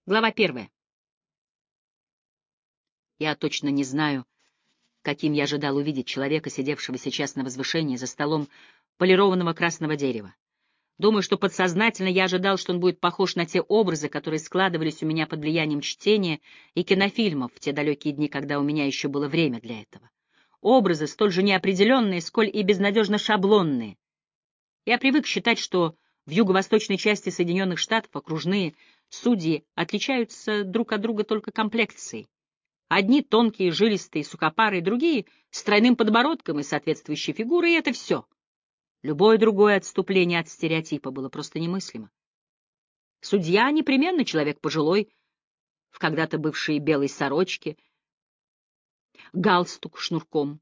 Глава 1. Я точно не знаю, каким я ожидал увидеть человека, сидевшего сейчас на возвышении за столом полированного красного дерева. Думаю, что подсознательно я ожидал, что он будет похож на те образы, которые складывались у меня под влиянием чтения и кинофильмов в те далекие дни, когда у меня еще было время для этого. Образы столь же неопределенные, сколь и безнадежно шаблонные. Я привык считать, что в юго-восточной части Соединенных Штатов окружные судьи отличаются друг от друга только комплекцией. Одни тонкие, жилистые, сухопарые, другие с тройным подбородком и соответствующей фигурой, и это все. Любое другое отступление от стереотипа было просто немыслимо. Судья непременно человек пожилой, в когда-то бывшей белой сорочке, галстук шнурком.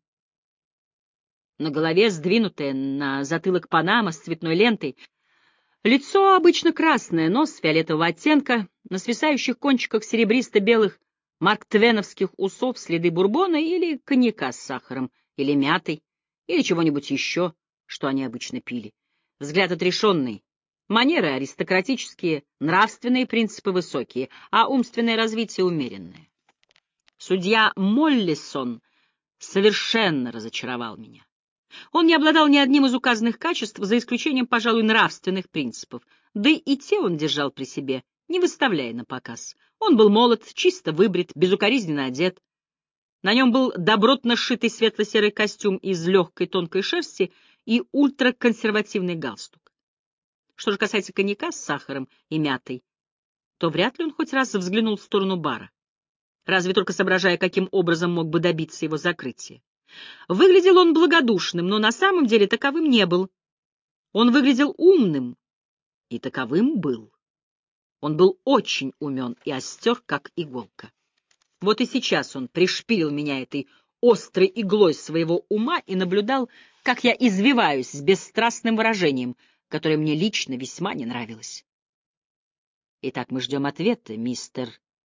На голове сдвинутая на затылок панама с цветной лентой. Лицо обычно красное, нос фиолетового оттенка, на свисающих кончиках серебристо-белых марктвеновских усов следы бурбона или коньяка с сахаром, или мятой, или чего-нибудь еще, что они обычно пили. Взгляд отрешенный, манеры аристократические, нравственные принципы высокие, а умственное развитие умеренное. Судья Моллисон совершенно разочаровал меня. Он не обладал ни одним из указанных качеств, за исключением, пожалуй, нравственных принципов, да и те он держал при себе, не выставляя на показ. Он был молод, чисто выбрит, безукоризненно одет. На нем был добротно сшитый светло-серый костюм из легкой тонкой шерсти и ультраконсервативный галстук. Что же касается коньяка с сахаром и мятой, то вряд ли он хоть раз взглянул в сторону бара, разве только соображая, каким образом мог бы добиться его закрытия. Выглядел он благодушным, но на самом деле таковым не был. Он выглядел умным, и таковым был. Он был очень умен и остер, как иголка. Вот и сейчас он пришпилил меня этой острой иглой своего ума и наблюдал, как я извиваюсь с бесстрастным выражением, которое мне лично весьма не нравилось. «Итак, мы ждем ответа, мистер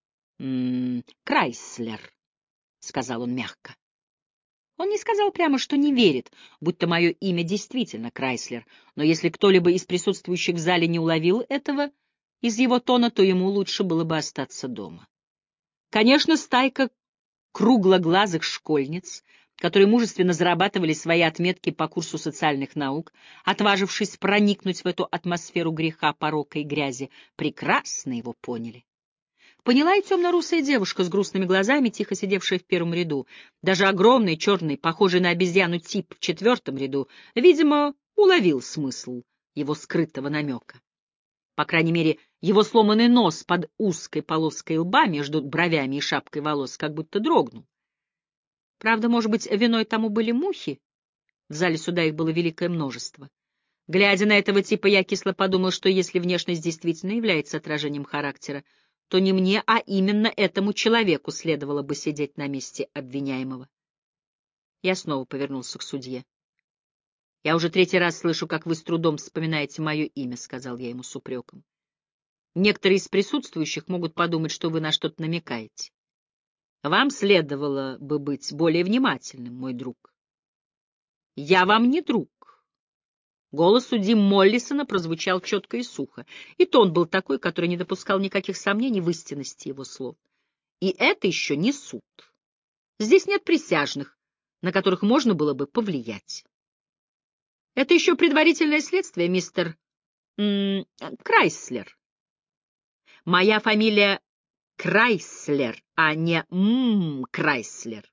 Крайслер», — сказал он мягко. Он не сказал прямо, что не верит, будто мое имя действительно Крайслер, но если кто-либо из присутствующих в зале не уловил этого из его тона, то ему лучше было бы остаться дома. Конечно, стайка круглоглазых школьниц, которые мужественно зарабатывали свои отметки по курсу социальных наук, отважившись проникнуть в эту атмосферу греха, порока и грязи, прекрасно его поняли. Поняла и темно-русая девушка с грустными глазами, тихо сидевшая в первом ряду. Даже огромный, черный, похожий на обезьяну тип в четвертом ряду, видимо, уловил смысл его скрытого намека. По крайней мере, его сломанный нос под узкой полоской лба между бровями и шапкой волос как будто дрогнул. Правда, может быть, виной тому были мухи? В зале суда их было великое множество. Глядя на этого типа, я кисло подумал, что если внешность действительно является отражением характера, то не мне, а именно этому человеку следовало бы сидеть на месте обвиняемого. Я снова повернулся к судье. — Я уже третий раз слышу, как вы с трудом вспоминаете мое имя, — сказал я ему с упреком. — Некоторые из присутствующих могут подумать, что вы на что-то намекаете. Вам следовало бы быть более внимательным, мой друг. — Я вам не друг. Голос судьи Моллисона прозвучал четко и сухо, и тон был такой, который не допускал никаких сомнений в истинности его слов. И это еще не суд. Здесь нет присяжных, на которых можно было бы повлиять. Это еще предварительное следствие, мистер Крайслер. Моя фамилия Крайслер, а не Крайслер.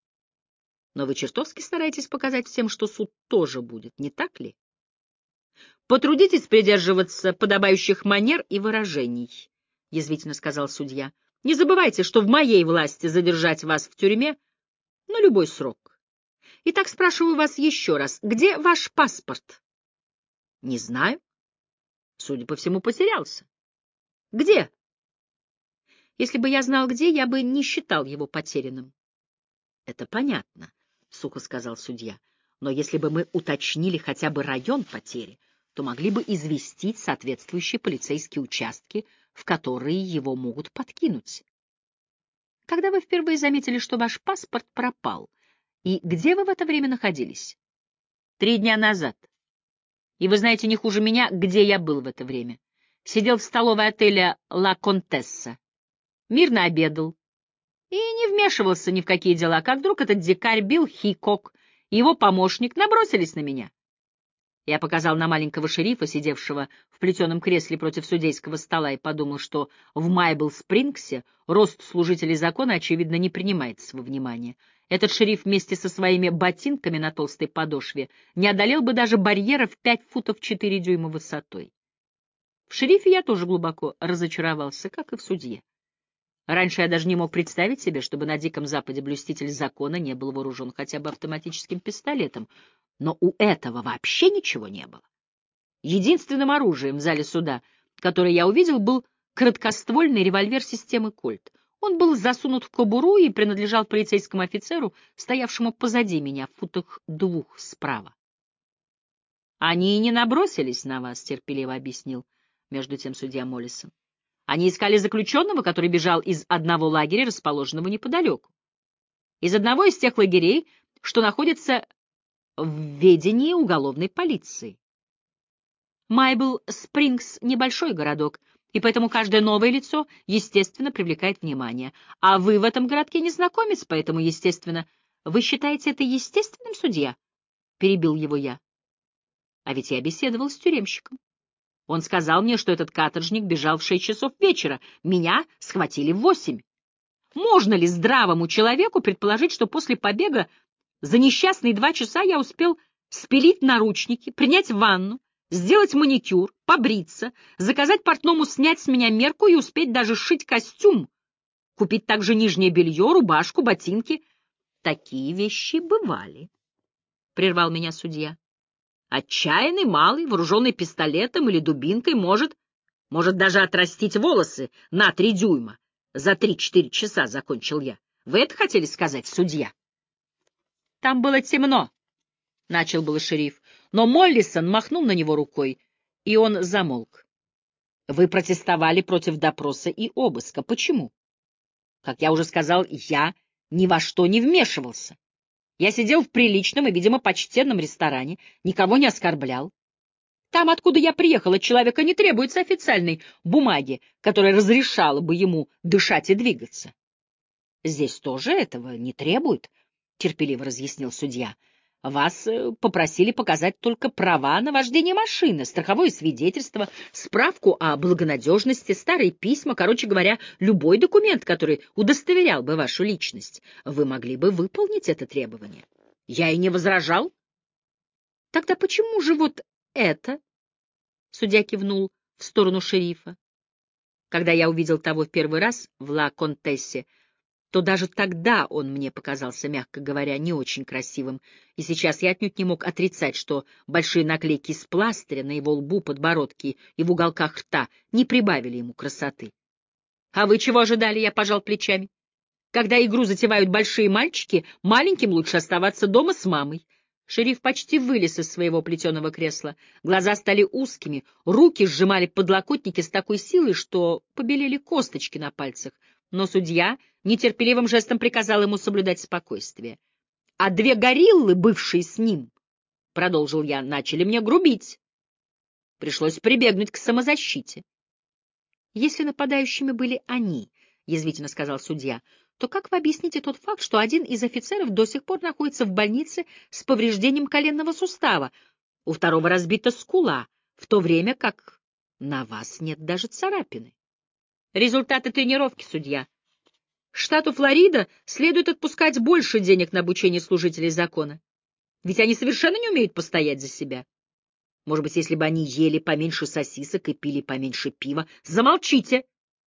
Но вы чертовски стараетесь показать всем, что суд тоже будет, не так ли? Потрудитесь придерживаться подобающих манер и выражений, — язвительно сказал судья. Не забывайте, что в моей власти задержать вас в тюрьме на любой срок. Итак, спрашиваю вас еще раз, где ваш паспорт? Не знаю. Судя по всему, потерялся. Где? Если бы я знал, где, я бы не считал его потерянным. Это понятно, — сухо сказал судья. Но если бы мы уточнили хотя бы район потери, то могли бы известить соответствующие полицейские участки, в которые его могут подкинуть. Когда вы впервые заметили, что ваш паспорт пропал, и где вы в это время находились? 3 дня назад. И вы знаете не хуже меня, где я был в это время. Сидел в столовой отеля «Ла Контесса». мирно обедал и не вмешивался ни в какие дела, как вдруг этот дикарь Билл Хикок и его помощник набросились на меня. Я показал на маленького шерифа, сидевшего в плетеном кресле против судейского стола, и подумал, что в Майбл-Спрингсе рост служителей закона, очевидно, не принимается во внимание. Этот шериф вместе со своими ботинками на толстой подошве не одолел бы даже барьера в 5 футов 4 дюйма высотой. В шерифе я тоже глубоко разочаровался, как и в судье. Раньше я даже не мог представить себе, чтобы на Диком Западе блюститель закона не был вооружен хотя бы автоматическим пистолетом, но у этого вообще ничего не было. Единственным оружием в зале суда, которое я увидел, был короткоствольный револьвер системы «Кольт». Он был засунут в кобуру и принадлежал полицейскому офицеру, стоявшему позади меня, в футах 2 справа. «Они и не набросились на вас», — терпеливо объяснил между тем судья Моллисон. «Они искали заключенного, который бежал из одного лагеря, расположенного неподалеку. Из одного из тех лагерей, что находится в ведении уголовной полиции. Майбл-Спрингс — небольшой городок, и поэтому каждое новое лицо, естественно, привлекает внимание. А вы в этом городке незнакомец, поэтому, естественно... Вы считаете это естественным, судья?» — перебил его я. А ведь я беседовал с тюремщиком. Он сказал мне, что этот каторжник бежал в 6 часов вечера. Меня схватили в 8. Можно ли здравому человеку предположить, что после побега за несчастные 2 часа я успел спилить наручники, принять ванну, сделать маникюр, побриться, заказать портному снять с меня мерку и успеть даже сшить костюм, купить также нижнее белье, рубашку, ботинки? Такие вещи бывали, — прервал меня судья. Отчаянный малый, вооруженный пистолетом или дубинкой, может даже отрастить волосы на 3 дюйма. За 3-4 часа, — закончил я. Вы это хотели сказать, судья? Там было темно, — начал был шериф, но Моллисон махнул на него рукой, и он замолк. Вы протестовали против допроса и обыска. Почему? Как я уже сказал, я ни во что не вмешивался. Я сидел в приличном и, видимо, почтенном ресторане, никого не оскорблял. Там, откуда я приехал, от человека не требуется официальной бумаги, которая разрешала бы ему дышать и двигаться. Здесь тоже этого не требуют, — терпеливо разъяснил судья. Вас попросили показать только права на вождение машины, страховое свидетельство, справку о благонадежности, старые письма, короче говоря, любой документ, который удостоверял бы вашу личность. Вы могли бы выполнить это требование. Я и не возражал. Тогда почему же вот это? Судья кивнул в сторону шерифа. Когда я увидел того в первый раз в Ла-Контессе, то даже тогда он мне показался, мягко говоря, не очень красивым, и сейчас я отнюдь не мог отрицать, что большие наклейки с пластыря на его лбу, подбородке и в уголках рта не прибавили ему красоты. — А вы чего ожидали? — я пожал плечами. — Когда игру затевают большие мальчики, маленьким лучше оставаться дома с мамой. Шериф почти вылез из своего плетеного кресла. Глаза стали узкими, руки сжимали подлокотники с такой силой, что побелели косточки на пальцах. Но судья нетерпеливым жестом приказал ему соблюдать спокойствие. — А 2 гориллы, бывшие с ним, — продолжил я, — начали мне грубить. Пришлось прибегнуть к самозащите. — Если нападающими были они, — язвительно сказал судья, — то как вы объясните тот факт, что один из офицеров до сих пор находится в больнице с повреждением коленного сустава, у второго разбита скула, в то время как на вас нет даже царапины? Результаты тренировки, судья. Штату Флорида следует отпускать больше денег на обучение служителей закона, ведь они совершенно не умеют постоять за себя. Может быть, если бы они ели поменьше сосисок и пили поменьше пива. Замолчите!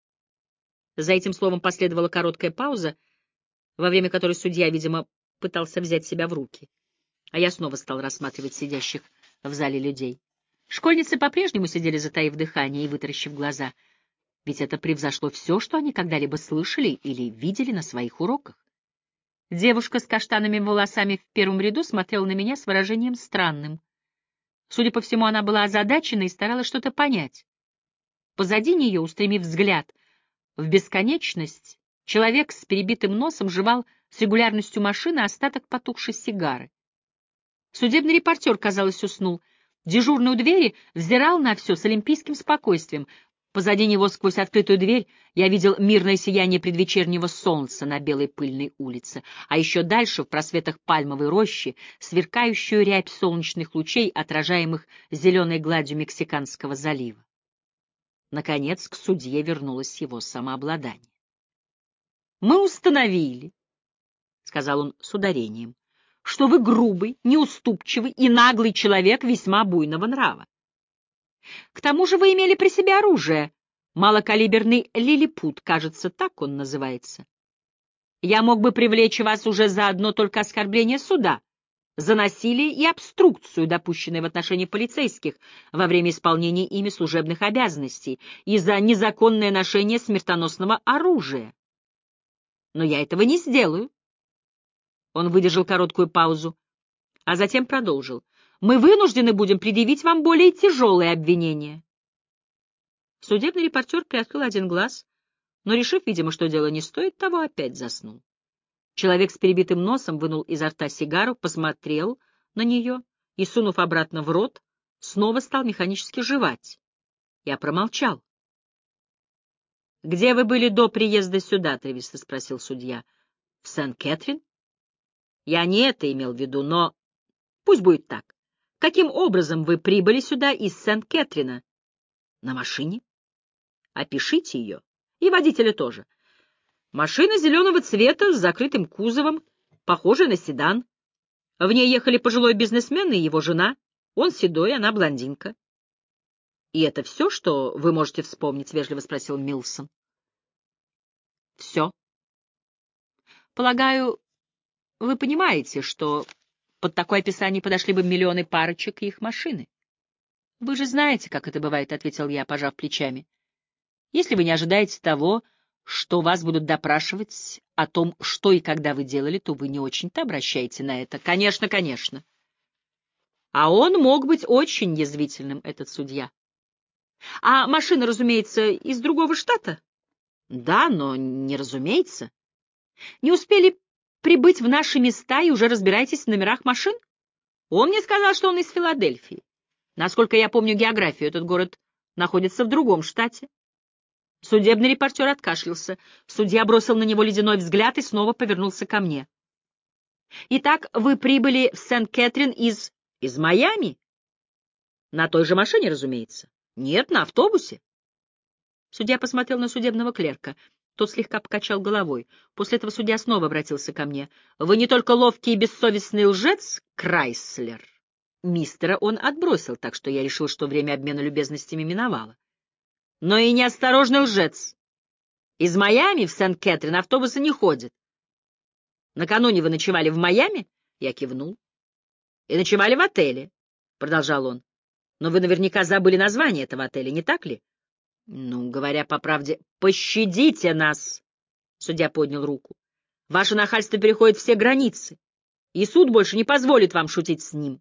За этим словом последовала короткая пауза, во время которой судья, видимо, пытался взять себя в руки. А я снова стал рассматривать сидящих в зале людей. Школьницы по-прежнему сидели, затаив дыхание и вытаращив глаза, ведь это превзошло все, что они когда-либо слышали или видели на своих уроках. Девушка с каштановыми волосами в первом ряду смотрела на меня с выражением странным. Судя по всему, она была озадачена и старалась что-то понять. Позади нее, устремив взгляд в бесконечность, человек с перебитым носом жевал с регулярностью машины остаток потухшей сигары. Судебный репортер, казалось, уснул. Дежурный у двери взирал на все с олимпийским спокойствием. Позади него, сквозь открытую дверь, я видел мирное сияние предвечернего солнца на белой пыльной улице, а еще дальше, в просветах пальмовой рощи, сверкающую рябь солнечных лучей, отражаемых зеленой гладью Мексиканского залива. Наконец, к судье вернулось его самообладание. «Мы установили, — сказал он с ударением, — что вы грубый, неуступчивый и наглый человек весьма буйного нрава. К тому же вы имели при себе оружие, малокалиберный лилипут, кажется, так он называется. Я мог бы привлечь вас уже за одно только оскорбление суда, за насилие и обструкцию, допущенные в отношении полицейских во время исполнения ими служебных обязанностей, и за незаконное ношение смертоносного оружия. Но я этого не сделаю. Он выдержал короткую паузу, а затем продолжил. Мы вынуждены будем предъявить вам более тяжелые обвинения. Судебный репортер приоткрыл один глаз, но, решив, видимо, что дело не стоит того, опять заснул. Человек с перебитым носом вынул изо рта сигару, посмотрел на нее и, сунув обратно в рот, снова стал механически жевать. Я промолчал. — Где вы были до приезда сюда? — отрывисто спросил судья. — В Сент-Кэтрин? — Я не это имел в виду, но... Пусть будет так. Каким образом вы прибыли сюда из Сент-Кэтрина? — На машине. — Опишите ее. И водителя тоже. Машина зеленого цвета с закрытым кузовом, похожая на седан. В ней ехали пожилой бизнесмен и его жена. Он седой, она блондинка. — И это все, что вы можете вспомнить? — вежливо спросил Милсон. — Все. — Полагаю, вы понимаете, что под такое описание подошли бы миллионы парочек и их машины. — Вы же знаете, как это бывает, — ответил я, пожав плечами. — Если вы не ожидаете того, что вас будут допрашивать о том, что и когда вы делали, то вы не очень-то обращаете на это. Конечно, конечно. А он мог быть очень язвительным, этот судья. А машина, разумеется, из другого штата? Да, но не разумеется. Не успели прибыть в наши места и уже разбираетесь в номерах машин? Он мне сказал, что он из Филадельфии. Насколько я помню географию, этот город находится в другом штате. Судебный репортер откашлялся. Судья бросил на него ледяной взгляд и снова повернулся ко мне. «Итак, вы прибыли в Сент-Кэтрин из Майами?» «На той же машине, разумеется». «Нет, на автобусе». Судья посмотрел на судебного клерка. Тот слегка покачал головой. После этого судья снова обратился ко мне. «Вы не только ловкий и бессовестный лжец, Крайслер». Мистера он отбросил, так что я решил, что время обмена любезностями миновало. «Но и неосторожный лжец. Из Майами в Сент-Кэтрин автобусы не ходят. Накануне вы ночевали в Майами?» Я кивнул. «И ночевали в отеле», — продолжал он. «Но вы наверняка забыли название этого отеля, не так ли?» «Ну, говоря по правде, пощадите нас!» Судья поднял руку. «Ваше нахальство переходит все границы, и суд больше не позволит вам шутить с ним.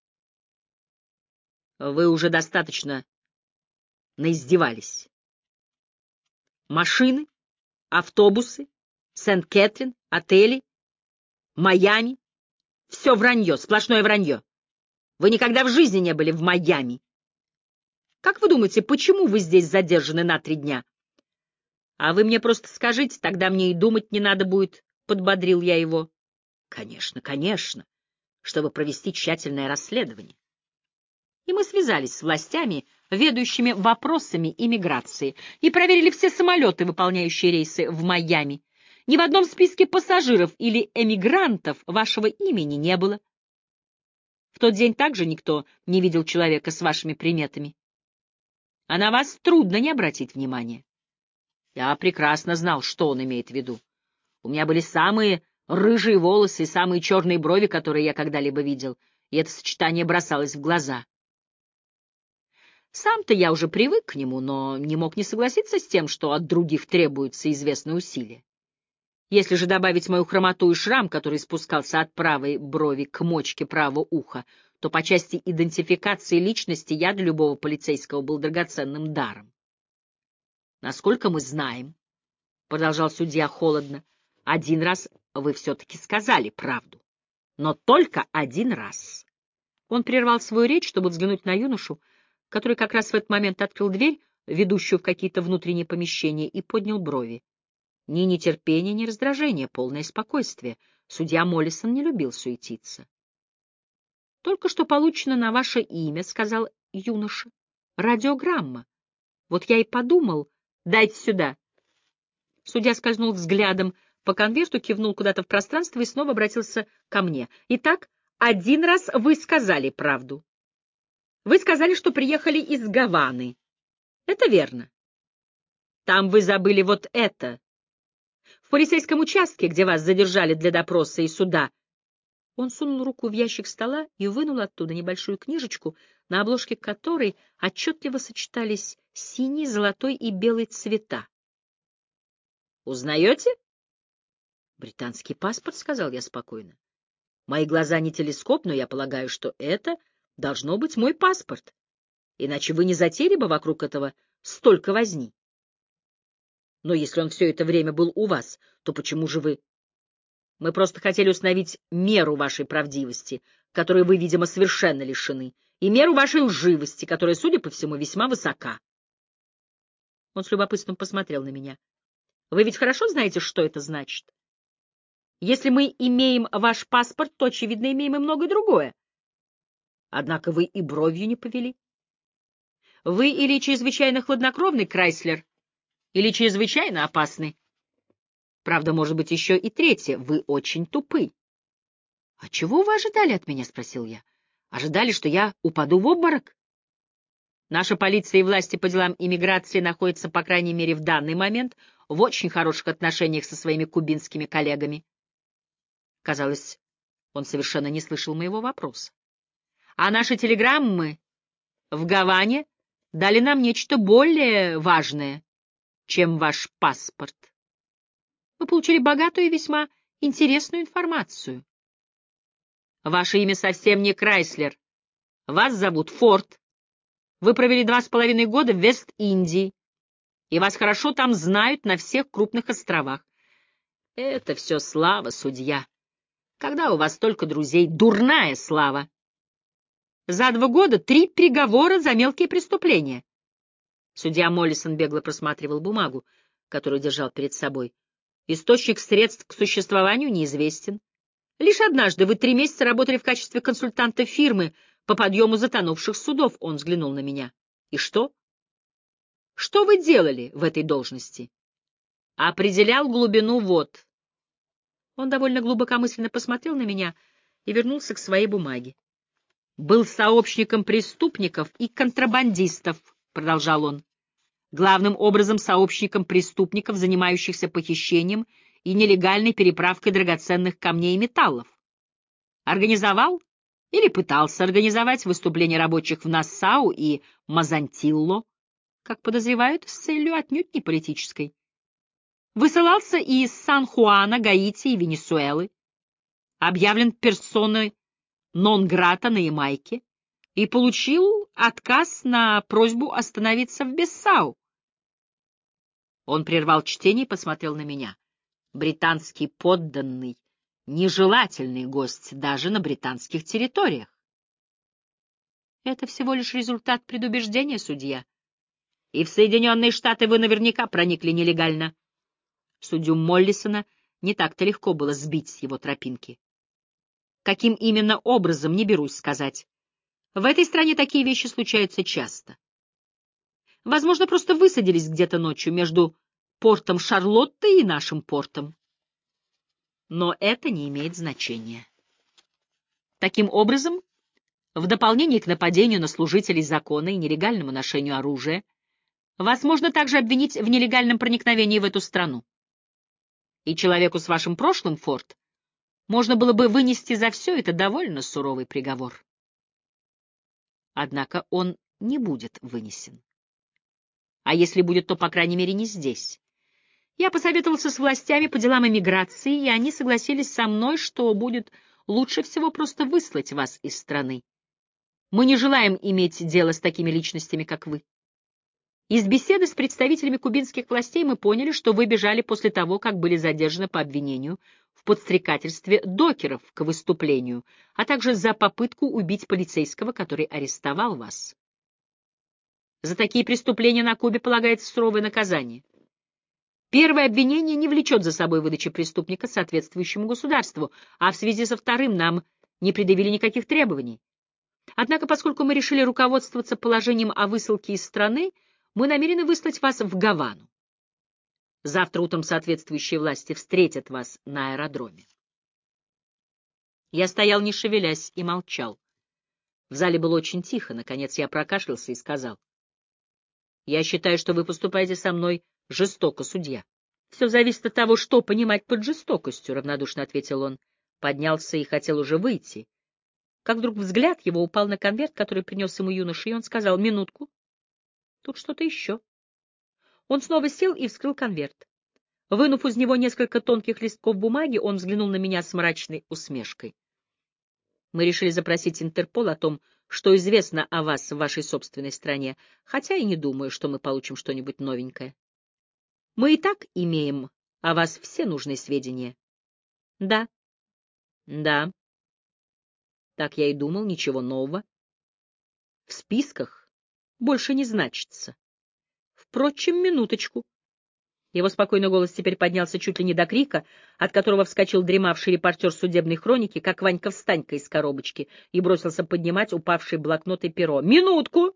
Вы уже достаточно наиздевались. Машины, автобусы, Сент-Кэтрин, отели, Майами — все вранье, сплошное вранье. Вы никогда в жизни не были в Майами. Как вы думаете, почему вы здесь задержаны на 3 дня? А вы мне просто скажите, тогда мне и думать не надо будет, — подбодрил я его. Конечно, конечно, чтобы провести тщательное расследование. И мы связались с властями, ведущими вопросами иммиграции, и проверили все самолеты, выполняющие рейсы в Майами. Ни в одном списке пассажиров или эмигрантов вашего имени не было. В тот день также никто не видел человека с вашими приметами. А на вас трудно не обратить внимания. Я прекрасно знал, что он имеет в виду. У меня были самые рыжие волосы и самые черные брови, которые я когда-либо видел, и это сочетание бросалось в глаза. Сам-то я уже привык к нему, но не мог не согласиться с тем, что от других требуется известное усилие. Если же добавить мою хромоту и шрам, который спускался от правой брови к мочке правого уха, то по части идентификации личности я для любого полицейского был драгоценным даром. «Насколько мы знаем, — продолжал судья холодно, — 1 раз вы все-таки сказали правду. Но только 1 раз». Он прервал свою речь, чтобы взглянуть на юношу, который как раз в этот момент открыл дверь, ведущую в какие-то внутренние помещения, и поднял брови. Ни нетерпения, ни раздражения, полное спокойствие. Судья Моллисон не любил суетиться. — Только что получено на ваше имя, — сказал юноша. — Радиограмма. Вот я и подумал. Дайте сюда. Судья скользнул взглядом по конверту, кивнул куда-то в пространство и снова обратился ко мне. — Итак, один раз вы сказали правду. Вы сказали, что приехали из Гаваны. Это верно. Там вы забыли вот это. В полицейском участке, где вас задержали для допроса и суда. Он сунул руку в ящик стола и вынул оттуда небольшую книжечку, на обложке которой отчетливо сочетались синий, золотой и белый цвета. «Узнаете?» «Британский паспорт», — сказал я спокойно. «Мои глаза не телескоп, но я полагаю, что это должно быть мой паспорт. Иначе вы не затеяли бы вокруг этого столько возни. Но если он все это время был у вас, то почему же вы...» «Мы просто хотели установить меру вашей правдивости, которой вы, видимо, совершенно лишены, и меру вашей лживости, которая, судя по всему, весьма высока». Он с любопытством посмотрел на меня. «Вы ведь хорошо знаете, что это значит? Если мы имеем ваш паспорт, то, очевидно, имеем и многое другое. Однако вы и бровью не повели. Вы или чрезвычайно хладнокровный, Крайслер, или чрезвычайно опасный. Правда, может быть, еще и третье. Вы очень тупы». — А чего вы ожидали от меня? — спросил я. — Ожидали, что я упаду в обморок? Наша полиция и власти по делам иммиграции находятся, по крайней мере, в данный момент в очень хороших отношениях со своими кубинскими коллегами. Казалось, он совершенно не слышал моего вопроса. А наши телеграммы в Гаване дали нам нечто более важное, чем ваш паспорт. Мы получили богатую и весьма интересную информацию. Ваше имя совсем не Крайслер. Вас зовут Форд. Вы провели 2,5 года в Вест-Индии, и вас хорошо там знают на всех крупных островах. Это все слава, судья. Когда у вас столько друзей, дурная слава. За 2 года 3 приговора за мелкие преступления. Судья Моллисон бегло просматривал бумагу, которую держал перед собой. Источник средств к существованию неизвестен. Лишь однажды вы 3 месяца работали в качестве консультанта фирмы по подъему затонувших судов. Он взглянул на меня. И что? Что вы делали в этой должности? Определял глубину вод. Он довольно глубокомысленно посмотрел на меня и вернулся к своей бумаге. Был сообщником преступников и контрабандистов, продолжал он. Главным образом сообщником преступников, занимающихся похищением и нелегальной переправкой драгоценных камней и металлов. Организовал или пытался организовать выступления рабочих в Нассау и Мазантилло, как подозревают, с целью отнюдь не политической. Высылался и из Сан-Хуана, Гаити и Венесуэлы, объявлен персоной нон-грата на Ямайке и получил отказ на просьбу остановиться в Бессау. Он прервал чтение и посмотрел на меня. Британский подданный, нежелательный гость даже на британских территориях. Это всего лишь результат предубеждения, судья. И в Соединенные Штаты вы наверняка проникли нелегально. Судью Моллисона не так-то легко было сбить с его тропинки. Каким именно образом, не берусь сказать. В этой стране такие вещи случаются часто. Возможно, просто высадились где-то ночью между портом Шарлотты и нашим портом. Но это не имеет значения. Таким образом, в дополнение к нападению на служителей закона и нелегальному ношению оружия, вас можно также обвинить в нелегальном проникновении в эту страну. И человеку с вашим прошлым, Форд, можно было бы вынести за все это довольно суровый приговор. Однако он не будет вынесен. А если будет, то, по крайней мере, не здесь. Я посоветовался с властями по делам эмиграции, и они согласились со мной, что будет лучше всего просто выслать вас из страны. Мы не желаем иметь дело с такими личностями, как вы. Из беседы с представителями кубинских властей мы поняли, что вы бежали после того, как были задержаны по обвинению в подстрекательстве докеров к выступлению, а также за попытку убить полицейского, который арестовал вас. За такие преступления на Кубе полагается суровое наказание. Первое обвинение не влечет за собой выдачи преступника соответствующему государству, а в связи со вторым нам не предъявили никаких требований. Однако, поскольку мы решили руководствоваться положением о высылке из страны, мы намерены выслать вас в Гавану. Завтра утром соответствующие власти встретят вас на аэродроме. Я стоял, не шевелясь, и молчал. В зале было очень тихо. Наконец я прокашлялся и сказал: «Я считаю, что вы поступаете со мной жестоко, судья». «Все зависит от того, что понимать под жестокостью», — равнодушно ответил он. Поднялся и хотел уже выйти. Как вдруг взгляд его упал на конверт, который принес ему юноша, и он сказал: «Минутку, тут что-то еще». Он снова сел и вскрыл конверт. Вынув из него несколько тонких листков бумаги, он взглянул на меня с мрачной усмешкой. «Мы решили запросить Интерпол о том, что известно о вас в вашей собственной стране, хотя и не думаю, что мы получим что-нибудь новенькое. Мы и так имеем о вас все нужные сведения». «Да, да, так я и думал, ничего нового. В списках больше не значится. Впрочем, минуточку». Его спокойный голос теперь поднялся чуть ли не до крика, от которого вскочил дремавший репортер судебной хроники, как Ванька-встанька из коробочки, и бросился поднимать упавший блокнот и перо. «Минутку!»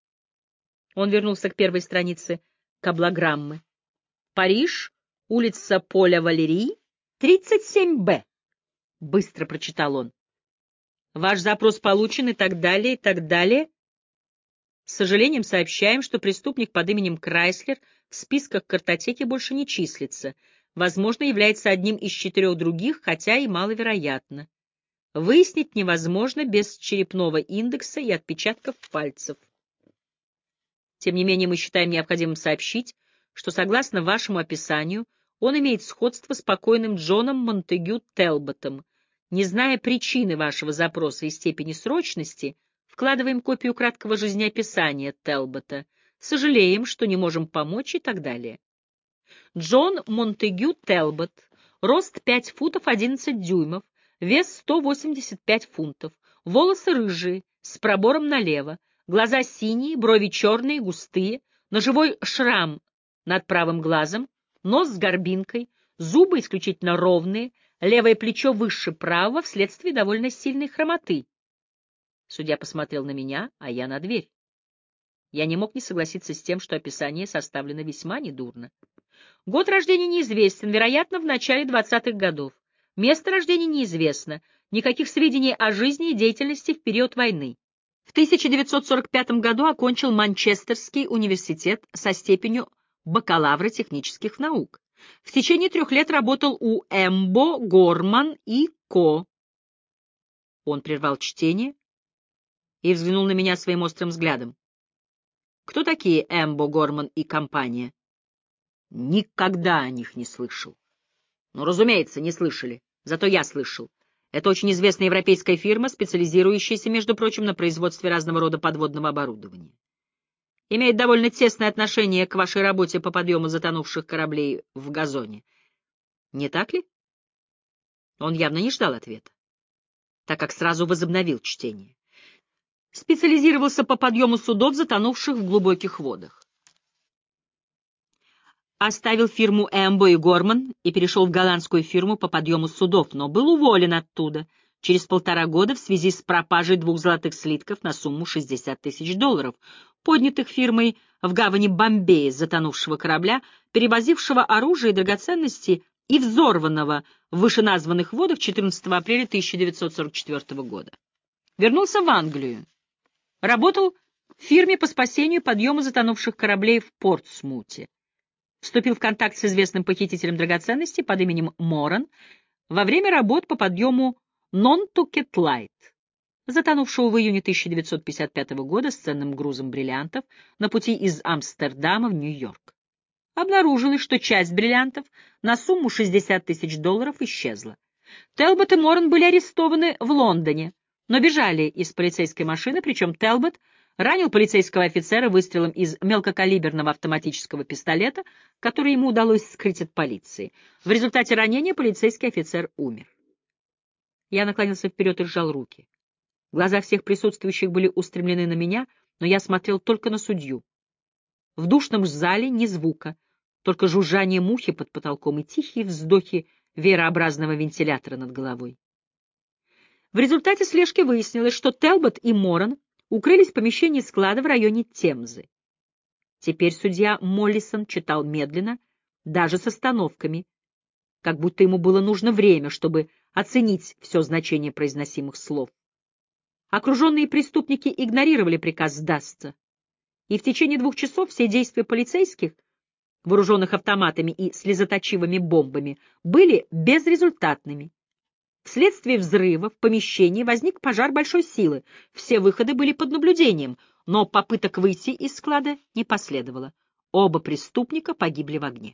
Он вернулся к первой странице каблограммы. «Париж, улица Поля Валерий, 37Б», — быстро прочитал он. «Ваш запрос получен» и так далее, и так далее. С сожалением сообщаем, что преступник под именем Крайслер в списках картотеки больше не числится. Возможно, является одним из 4 других, хотя и маловероятно. Выяснить невозможно без черепного индекса и отпечатков пальцев. Тем не менее, мы считаем необходимым сообщить, что, согласно вашему описанию, он имеет сходство с покойным Джоном Монтегю Телботом. Не зная причины вашего запроса и степени срочности, вкладываем копию краткого жизнеописания Телбота. Сожалеем, что не можем помочь и так далее. Джон Монтегю Телбот, рост 5 футов 11 дюймов, вес 185 фунтов, волосы рыжие, с пробором налево, глаза синие, брови черные, густые, ножевой шрам над правым глазом, нос с горбинкой, зубы исключительно ровные, левое плечо выше правого вследствие довольно сильной хромоты. Судья посмотрел на меня, а я на дверь. Я не мог не согласиться с тем, что описание составлено весьма недурно. Год рождения неизвестен, вероятно, в начале 20-х годов. Место рождения неизвестно, никаких сведений о жизни и деятельности в период войны. В 1945 году окончил Манчестерский университет со степенью бакалавра технических наук. В течение 3 лет работал у Эмбо, Горман и Ко. Он прервал чтение и взглянул на меня своим острым взглядом. Кто такие Эмбо, Горман и компания? Никогда о них не слышал. Ну, разумеется, не слышали. Зато я слышал. Это очень известная европейская фирма, специализирующаяся, между прочим, на производстве разного рода подводного оборудования. Имеет довольно тесное отношение к вашей работе по подъему затонувших кораблей в газоне. Не так ли? Он явно не ждал ответа, так как сразу возобновил чтение. Специализировался по подъему судов, затонувших в глубоких водах. Оставил фирму Эмбо и Горман и перешел в голландскую фирму по подъему судов, но был уволен оттуда через 1,5 года в связи с пропажей 2 золотых слитков на сумму $60 тысяч, поднятых фирмой в гавани Бомбея с затонувшего корабля, перевозившего оружие и драгоценности и взорванного в вышеназванных водах 14 апреля 1944 года. Вернулся в Англию. Работал в фирме по спасению и подъему затонувших кораблей в Портсмуте. Вступил в контакт с известным похитителем драгоценностей под именем Моран во время работ по подъему Нонтукет Лайт, затонувшего в июне 1955 года с ценным грузом бриллиантов на пути из Амстердама в Нью-Йорк. Обнаружилось, что часть бриллиантов на сумму $60 тысяч исчезла. Телбот и Моран были арестованы в Лондоне, но бежали из полицейской машины, причем Телбот ранил полицейского офицера выстрелом из мелкокалиберного автоматического пистолета, который ему удалось скрыть от полиции. В результате ранения полицейский офицер умер. Я наклонился вперед и сжал руки. Глаза всех присутствующих были устремлены на меня, но я смотрел только на судью. В душном зале ни звука, только жужжание мухи под потолком и тихие вздохи веерообразного вентилятора над головой. В результате слежки выяснилось, что Телбот и Моран укрылись в помещении склада в районе Темзы. Теперь судья Моллисон читал медленно, даже с остановками, как будто ему было нужно время, чтобы оценить все значение произносимых слов. Окруженные преступники игнорировали приказ сдастся, и в течение 2 часов все действия полицейских, вооруженных автоматами и слезоточивыми бомбами, были безрезультатными. Вследствие взрыва в помещении возник пожар большой силы, все выходы были под наблюдением, но попыток выйти из склада не последовало. Оба преступника погибли в огне.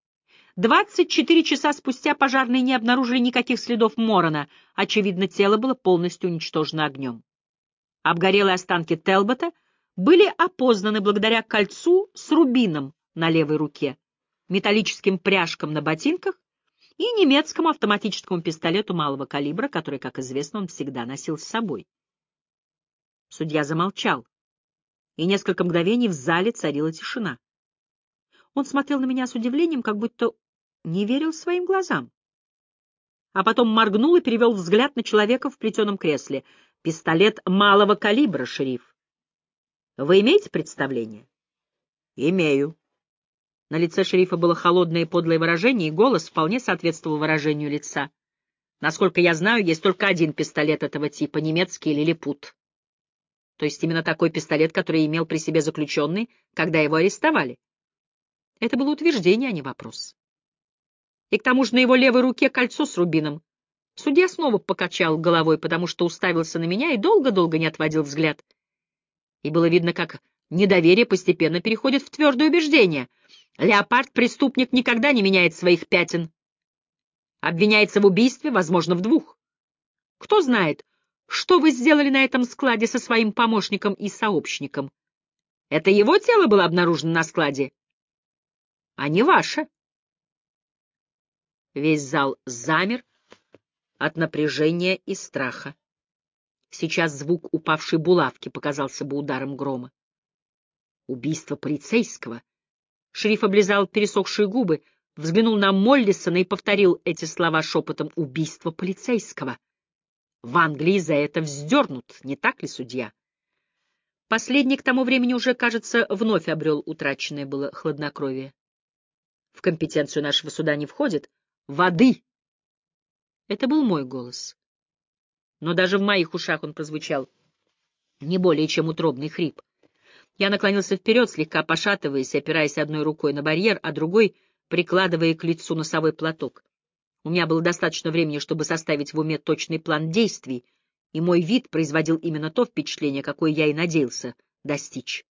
24 часа спустя пожарные не обнаружили никаких следов Морана, очевидно, тело было полностью уничтожено огнем. Обгорелые останки Телбота были опознаны благодаря кольцу с рубином на левой руке, металлическим пряжкам на ботинках и немецкому автоматическому пистолету малого калибра, который, как известно, он всегда носил с собой. Судья замолчал, и несколько мгновений в зале царила тишина. Он смотрел на меня с удивлением, как будто не верил своим глазам. А потом моргнул и перевел взгляд на человека в плетеном кресле. «Пистолет малого калибра, шериф. Вы имеете представление?» «Имею». На лице шерифа было холодное и подлое выражение, и голос вполне соответствовал выражению лица. «Насколько я знаю, есть только один пистолет этого типа, немецкий лилипут. То есть именно такой пистолет, который имел при себе заключенный, когда его арестовали». Это было утверждение, а не вопрос. И к тому же на его левой руке кольцо с рубином. Судья снова покачал головой, потому что уставился на меня и долго-долго не отводил взгляд. И было видно, как недоверие постепенно переходит в твердое убеждение. Леопард-преступник никогда не меняет своих пятен. Обвиняется в убийстве, возможно, в 2. Кто знает, что вы сделали на этом складе со своим помощником и сообщником? Это его тело было обнаружено на складе, а не ваше. Весь зал замер от напряжения и страха. Сейчас звук упавшей булавки показался бы ударом грома. Убийство полицейского. Шериф облизал пересохшие губы, взглянул на Моллисона и повторил эти слова шепотом: «Убийство полицейского». В Англии за это вздернут, не так ли, судья? Последний к тому времени уже, кажется, вновь обрел утраченное было хладнокровие. В компетенцию нашего суда не входит воды. Это был мой голос. Но даже в моих ушах он прозвучал не более чем утробный хрип. Я наклонился вперед, слегка пошатываясь, опираясь одной рукой на барьер, а другой прикладывая к лицу носовой платок. У меня было достаточно времени, чтобы составить в уме точный план действий, и мой вид производил именно то впечатление, какое я и надеялся достичь.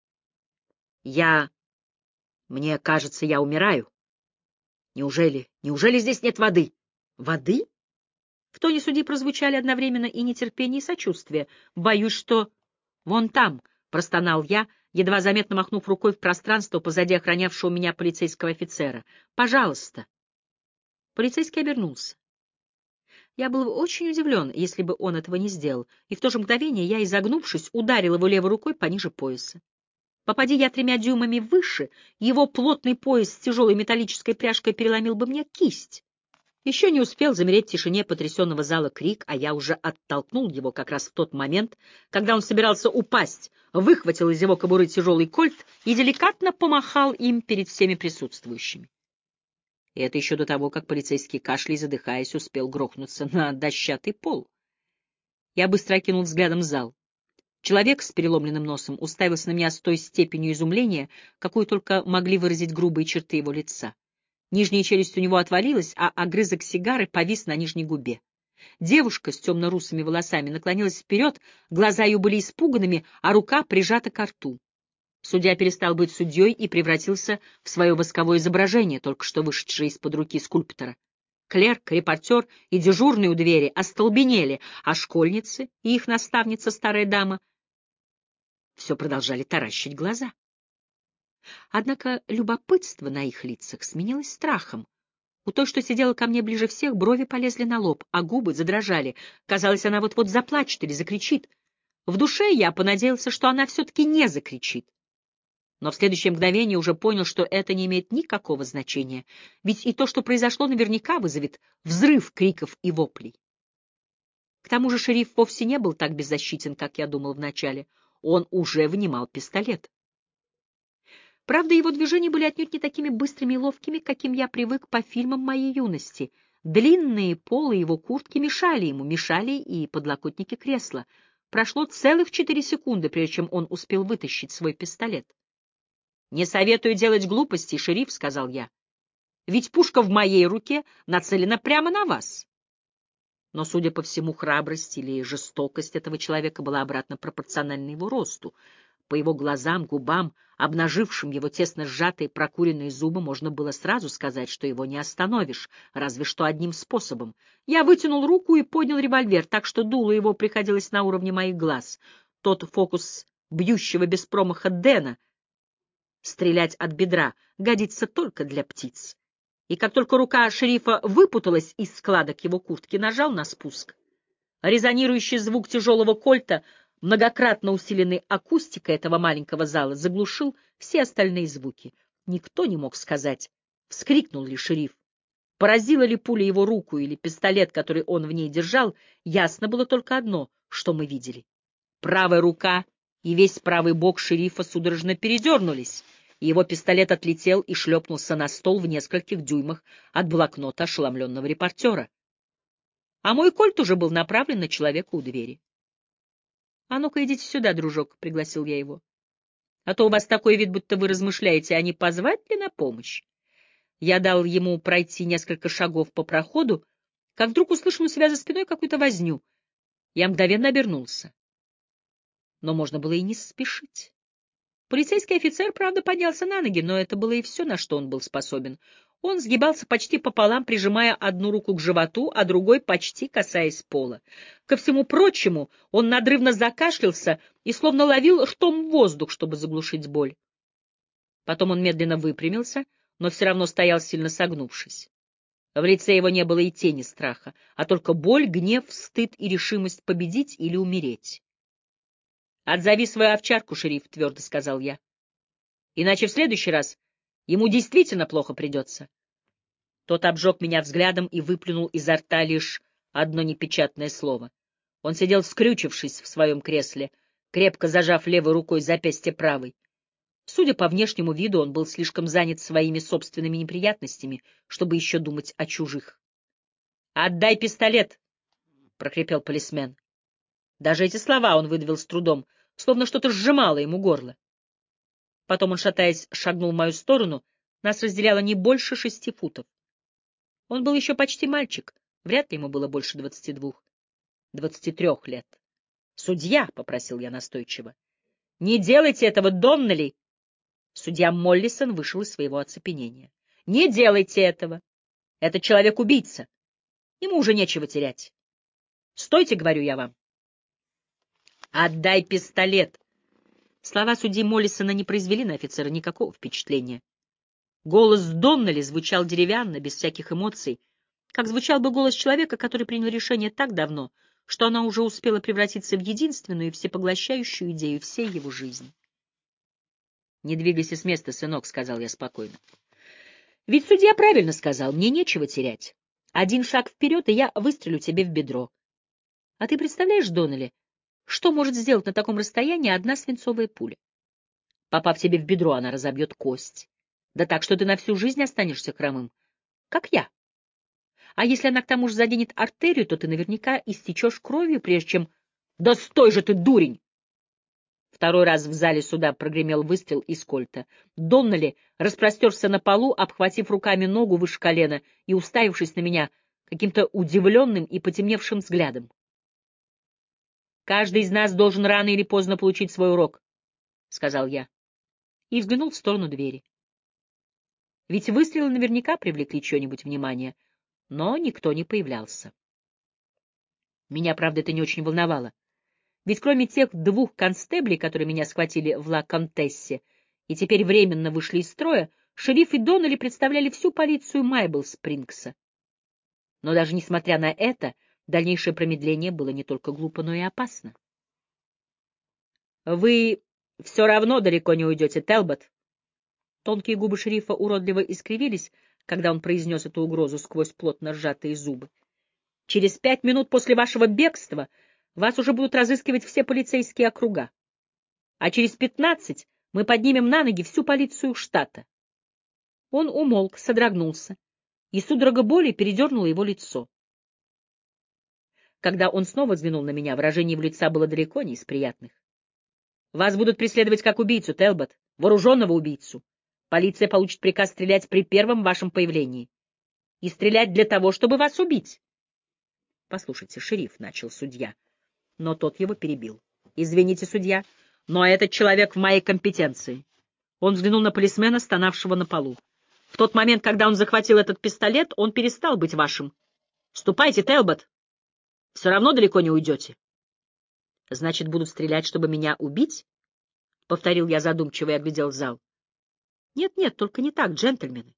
Мне кажется, я умираю. Неужели здесь нет воды? Воды? В тоне судьи прозвучали одновременно и нетерпение, и сочувствие. Боюсь, что... Вон там, — простонал я, едва заметно махнув рукой в пространство позади охранявшего меня полицейского офицера. Пожалуйста. Полицейский обернулся. Я был очень удивлен, если бы он этого не сделал, и в то же мгновение я, изогнувшись, ударил его левой рукой пониже пояса. Попади я 3 дюймами выше, его плотный пояс с тяжелой металлической пряжкой переломил бы мне кисть. Еще не успел замереть в тишине потрясенного зала крик, а я уже оттолкнул его как раз в тот момент, когда он собирался упасть, выхватил из его кобуры тяжелый кольт и деликатно помахал им перед всеми присутствующими. И это еще до того, как полицейский, кашляя и задыхаясь, успел грохнуться на дощатый пол. Я быстро окинул взглядом зал. Человек с переломленным носом уставился на меня с той степенью изумления, какую только могли выразить грубые черты его лица. Нижняя челюсть у него отвалилась, а огрызок сигары повис на нижней губе. Девушка с темно-русыми волосами наклонилась вперед, глаза ее были испуганными, а рука прижата ко рту. Судья перестал быть судьей и превратился в свое восковое изображение, только что вышедшее из-под руки скульптора. Клерк, репортер и дежурный у двери остолбенели, а школьницы и их наставница, старая дама, все продолжали таращить глаза. Однако любопытство на их лицах сменилось страхом. У той, что сидела ко мне ближе всех, брови полезли на лоб, а губы задрожали. Казалось, она вот-вот заплачет или закричит. В душе я понадеялся, что она все-таки не закричит. Но в следующее мгновение уже понял, что это не имеет никакого значения, ведь и то, что произошло, наверняка вызовет взрыв криков и воплей. К тому же шериф вовсе не был так беззащитен, как я думал вначале. Он уже вынимал пистолет. Правда, его движения были отнюдь не такими быстрыми и ловкими, каким я привык по фильмам моей юности. Длинные полы его куртки мешали и подлокотники кресла. Прошло целых 4 секунды, прежде чем он успел вытащить свой пистолет. «Не советую делать глупостей, шериф», — сказал я. «Ведь пушка в моей руке нацелена прямо на вас». Но, судя по всему, храбрость или жестокость этого человека была обратно пропорциональна его росту. По его глазам, губам, обнажившим его тесно сжатые прокуренные зубы, можно было сразу сказать, что его не остановишь, разве что одним способом. Я вытянул руку и поднял револьвер, так что дуло его приходилось на уровне моих глаз. Тот фокус бьющего без промаха Дэна — стрелять от бедра — годится только для птиц. И как только рука шерифа выпуталась из складок его куртки, нажал на спуск. Резонирующий звук тяжелого кольта, многократно усиленный акустикой этого маленького зала, заглушил все остальные звуки. Никто не мог сказать, вскрикнул ли шериф, поразила ли пуля его руку или пистолет, который он в ней держал. Ясно было только одно, что мы видели. Правая рука и весь правый бок шерифа судорожно передернулись, и его пистолет отлетел и шлепнулся на стол в нескольких дюймах от блокнота ошеломленного репортера. А мой кольт уже был направлен на человека у двери. — А ну-ка идите сюда, дружок, — пригласил я его. — А то у вас такой вид, будто вы размышляете, а не позвать ли на помощь. Я дал ему пройти несколько шагов по проходу, как вдруг услышал у себя за спиной какую-то возню. Я мгновенно обернулся. Но можно было и не спешить. Полицейский офицер, правда, поднялся на ноги, но это было и все, на что он был способен. Он сгибался почти пополам, прижимая одну руку к животу, а другой почти касаясь пола. Ко всему прочему, он надрывно закашлялся и словно ловил ртом воздух, чтобы заглушить боль. Потом он медленно выпрямился, но все равно стоял сильно согнувшись. В лице его не было и тени страха, а только боль, гнев, стыд и решимость победить или умереть. «Отзови свою овчарку, шериф», — твердо сказал я. «Иначе в следующий раз ему действительно плохо придется». Тот обжег меня взглядом и выплюнул изо рта лишь одно непечатное слово. Он сидел скрючившись в своем кресле, крепко зажав левой рукой запястье правой. Судя по внешнему виду, он был слишком занят своими собственными неприятностями, чтобы еще думать о чужих. «Отдай пистолет!» — прохрипел полисмен. Даже эти слова он выдавил с трудом, словно что-то сжимало ему горло. Потом он, шатаясь, шагнул в мою сторону. Нас разделяло не больше 6 футов. Он был еще почти мальчик, вряд ли ему было больше 22, 23 лет. «Судья!» — попросил я настойчиво. «Не делайте этого, Доннелли!» Судья Моллисон вышел из своего оцепенения. «Не делайте этого! Этот человек-убийца! Ему уже нечего терять! Стойте, говорю я вам!» «Отдай пистолет!» Слова судьи Моллисона не произвели на офицера никакого впечатления. Голос Доннелли звучал деревянно, без всяких эмоций, как звучал бы голос человека, который принял решение так давно, что она уже успела превратиться в единственную и всепоглощающую идею всей его жизни. «Не двигайся с места, сынок», — сказал я спокойно. «Ведь судья правильно сказал, мне нечего терять. Один шаг вперед, и я выстрелю тебе в бедро. А ты представляешь, Доннелли, что может сделать на таком расстоянии одна свинцовая пуля? Попав тебе в бедро, она разобьет кость. Да так, что ты на всю жизнь останешься хромым, как я. А если она к тому же заденет артерию, то ты наверняка истечешь кровью, прежде чем... Да стой же ты, дурень! Второй раз в зале суда прогремел выстрел из кольта. Доннелли распростерся на полу, обхватив руками ногу выше колена и уставившись на меня каким-то удивленным и потемневшим взглядом. «Каждый из нас должен рано или поздно получить свой урок», — сказал я, и взглянул в сторону двери. Ведь выстрелы наверняка привлекли чье-нибудь внимание, но никто не появлялся. Меня, правда, это не очень волновало. Ведь кроме тех 2 констеблей, которые меня схватили в Ла-Контессе и теперь временно вышли из строя, шериф и Доннелли представляли всю полицию Майбл-Спрингса. Но даже несмотря на это, дальнейшее промедление было не только глупо, но и опасно. «Вы все равно далеко не уйдете, Телбот», Тонкие губы шерифа уродливо искривились, когда он произнес эту угрозу сквозь плотно сжатые зубы. «Через 5 минут после вашего бегства вас уже будут разыскивать все полицейские округа, а через 15 мы поднимем на ноги всю полицию штата». Он умолк, содрогнулся, и судорога боли передернула его лицо. Когда он снова взглянул на меня, выражение его лица было далеко не из приятных. «Вас будут преследовать как убийцу, Телбот, вооруженного убийцу. Полиция получит приказ стрелять при первом вашем появлении. И стрелять для того, чтобы вас убить». «Послушайте, шериф», — начал судья, но тот его перебил. «Извините, судья, но этот человек в моей компетенции». Он взглянул на полисмена, стонавшего на полу. «В тот момент, когда он захватил этот пистолет, он перестал быть вашим. Ступайте, Телбот. Все равно далеко не уйдете». «Значит, будут стрелять, чтобы меня убить?» — повторил я задумчиво и оглядел зал. «Нет, только не так, джентльмены.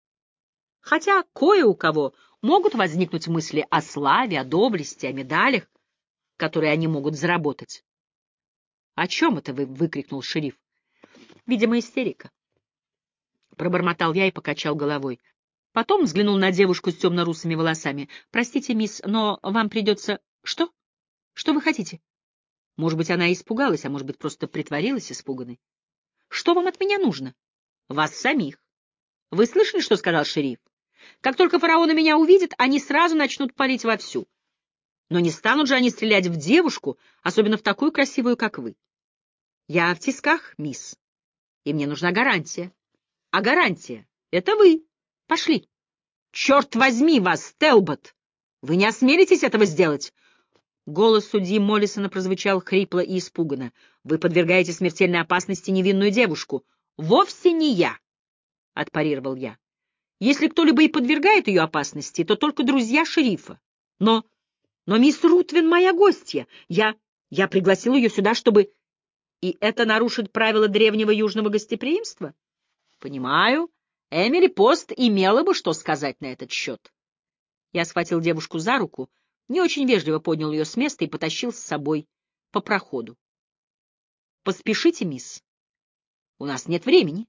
Хотя кое у кого могут возникнуть мысли о славе, о доблести, о медалях, которые они могут заработать». «О чем это вы?» — выкрикнул шериф. «Видимо, истерика». Пробормотал я и покачал головой. Потом взглянул на девушку с темно-русыми волосами. «Простите, мисс, но вам придется...» «Что? Что вы хотите?» Может быть, она испугалась, а может быть, просто притворилась испуганной. «Что вам от меня нужно?» «Вас самих. Вы слышали, что сказал шериф? Как только фараоны меня увидят, они сразу начнут палить вовсю. Но не станут же они стрелять в девушку, особенно в такую красивую, как вы. Я в тисках, мисс, и мне нужна гарантия. А гарантия — это вы. Пошли. Черт возьми вас, Телбот! Вы не осмелитесь этого сделать?» Голос судьи Моллисона прозвучал хрипло и испуганно. «Вы подвергаете смертельной опасности невинную девушку». «Вовсе не я», — отпарировал я. «Если кто-либо и подвергает ее опасности, то только друзья шерифа. Но мисс Рутвин моя гостья. Я пригласил ее сюда, чтобы... И это нарушит правила древнего южного гостеприимства?» «Понимаю. Эмили Пост имела бы что сказать на этот счет». Я схватил девушку за руку, не очень вежливо поднял ее с места и потащил с собой по проходу. «Поспешите, мисс. У нас нет времени».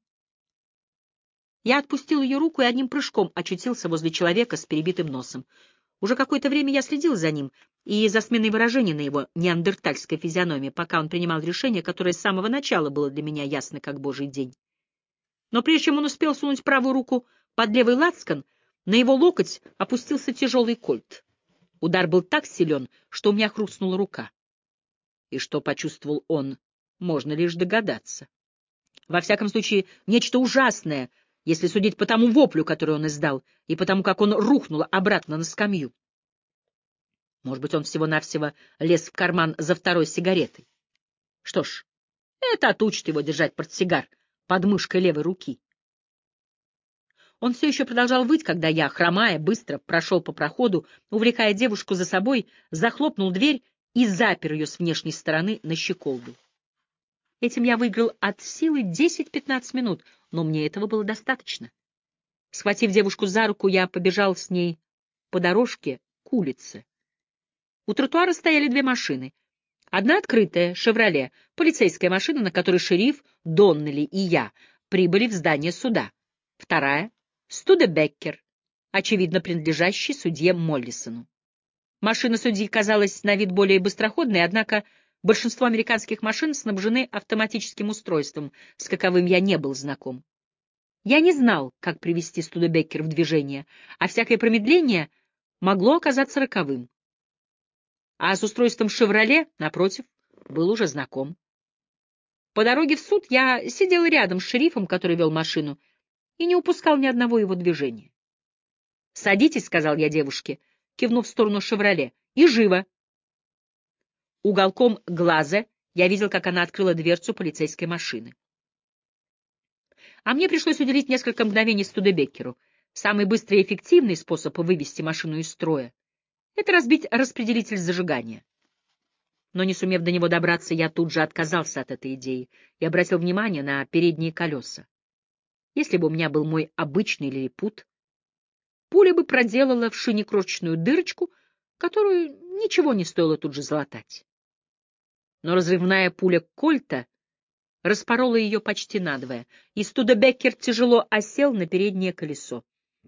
Я отпустил ее руку и одним прыжком очутился возле человека с перебитым носом. Уже какое-то время я следил за ним и за сменой выражения на его неандертальской физиономии, пока он принимал решение, которое с самого начала было для меня ясно, как божий день. Но прежде чем он успел сунуть правую руку под левый лацкан, на его локоть опустился тяжелый кольт. Удар был так силен, что у меня хрустнула рука. И что почувствовал он, можно лишь догадаться. Во всяком случае, нечто ужасное, если судить по тому воплю, который он издал, и по тому, как он рухнул обратно на скамью. Может быть, он всего-навсего лез в карман за второй сигаретой. Что ж, это отучит его держать портсигар под мышкой левой руки. Он все еще продолжал выть, когда я, хромая, быстро прошел по проходу, увлекая девушку за собой, захлопнул дверь и запер ее с внешней стороны на щеколду. Этим я выиграл от силы 10-15 минут, но мне этого было достаточно. Схватив девушку за руку, я побежал с ней по дорожке к улице. У тротуара стояли две машины. Одна открытая, «Шевроле», полицейская машина, на которой шериф, Доннелли и я прибыли в здание суда. Вторая — Студебеккер, очевидно принадлежащий судье Моллисону. Машина судьи казалась на вид более быстроходной, однако большинство американских машин снабжены автоматическим устройством, с каковым я не был знаком. Я не знал, как привести Студебеккер в движение, а всякое промедление могло оказаться роковым. А с устройством «Шевроле», напротив, был уже знаком. По дороге в суд я сидел рядом с шерифом, который вел машину, и не упускал ни одного его движения. «Садитесь», — сказал я девушке, кивнув в сторону «Шевроле», — «и живо». Уголком глаза я видел, как она открыла дверцу полицейской машины. А мне пришлось уделить несколько мгновений Студебеккеру. Самый быстрый и эффективный способ вывести машину из строя — это разбить распределитель зажигания. Но, не сумев до него добраться, я тут же отказался от этой идеи и обратил внимание на передние колеса. Если бы у меня был мой обычный лилипут, пуля бы проделала в шине крошечную дырочку, которую ничего не стоило тут же залатать. Но разрывная пуля Кольта распорола ее почти надвое, и Студебеккер тяжело осел на переднее колесо.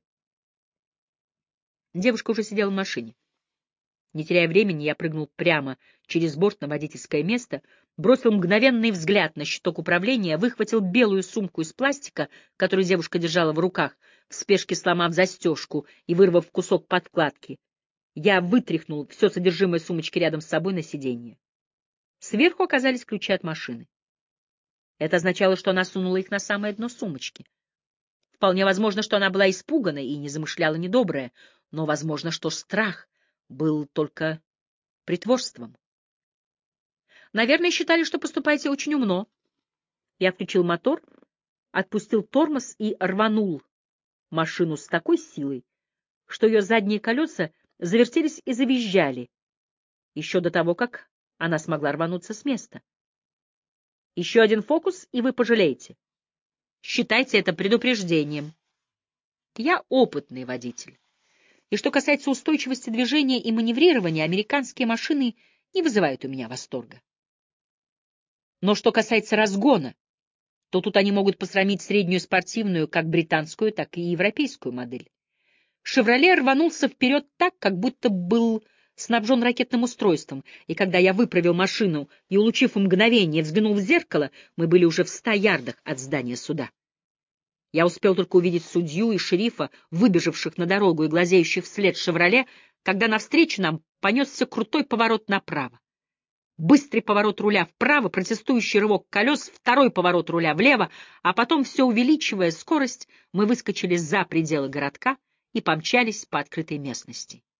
Девушка уже сидела в машине. Не теряя времени, я прыгнул прямо через борт на водительское место, бросил мгновенный взгляд на щиток управления, выхватил белую сумку из пластика, которую девушка держала в руках, в спешке сломав застежку и вырвав кусок подкладки. Я вытряхнул все содержимое сумочки рядом с собой на сиденье. Сверху оказались ключи от машины. Это означало, что она сунула их на самое дно сумочки. Вполне возможно, что она была испугана и не замышляла недоброе, но возможно, что страх был только притворством. Наверное, считали, что поступаете очень умно. Я включил мотор, отпустил тормоз и рванул машину с такой силой, что ее задние колеса завертелись и завизжали, еще до того, как она смогла рвануться с места. Еще один фокус, и вы пожалеете. Считайте это предупреждением. Я опытный водитель. И что касается устойчивости движения и маневрирования, американские машины не вызывают у меня восторга. Но что касается разгона, то тут они могут посрамить среднюю спортивную, как британскую, так и европейскую модель. «Шевроле» рванулся вперед так, как будто был снабжен ракетным устройством, и когда я выправил машину и, улучив мгновение, взглянул в зеркало, мы были уже в 100 ярдах от здания суда. Я успел только увидеть судью и шерифа, выбежавших на дорогу и глазеющих вслед «Шевроле», когда навстречу нам понесся крутой поворот направо. Быстрый поворот руля вправо, протестующий рывок колес, второй поворот руля влево, а потом, все увеличивая скорость, мы выскочили за пределы городка и помчались по открытой местности.